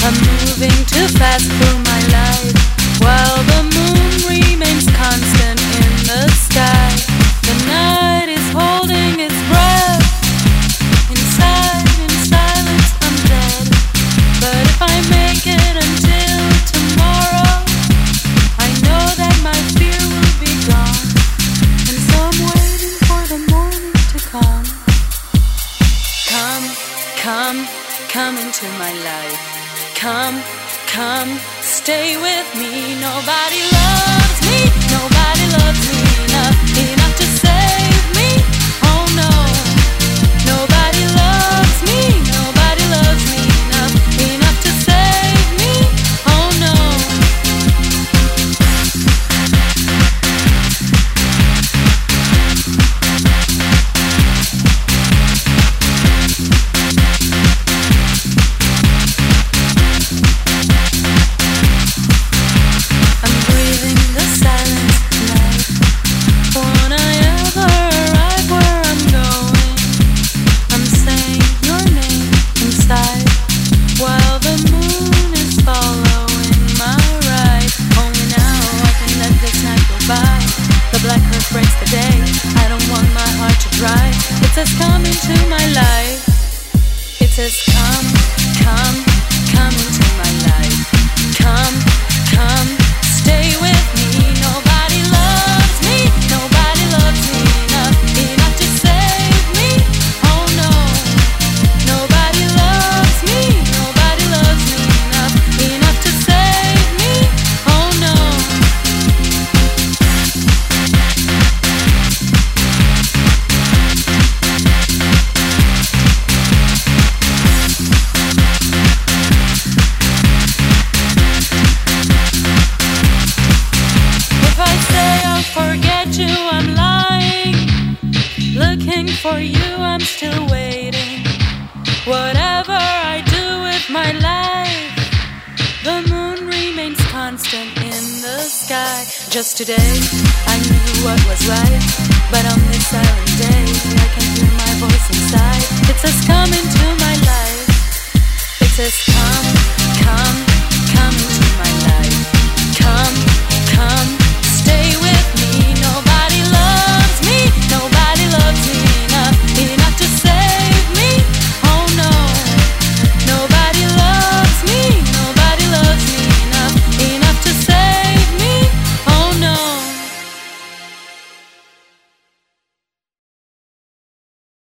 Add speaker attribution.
Speaker 1: I'm moving too fast through my life, while the moon remains constant in the sky. The night is holding its breath. Inside, in silence, I'm dead. But if I make it until tomorrow, I know that my fear will be gone. And so I'm waiting for the morning to come. Come into my life. Come, stay with me. Nobody loves me enough to save me. Oh no, nobody loves me enough to save me. Oh no. It says come into my life. It says come into my life. Come, stay with me. Nobody loves me enough to save me. Oh no, nobody loves me enough to save me. Oh no. I'm lying, looking for you, I'm still waiting. Whatever I do with my life, the moon remains constant in the sky. Just today, I knew what was right, but on this silent day, I can hear my voice inside. It says come into my life. It says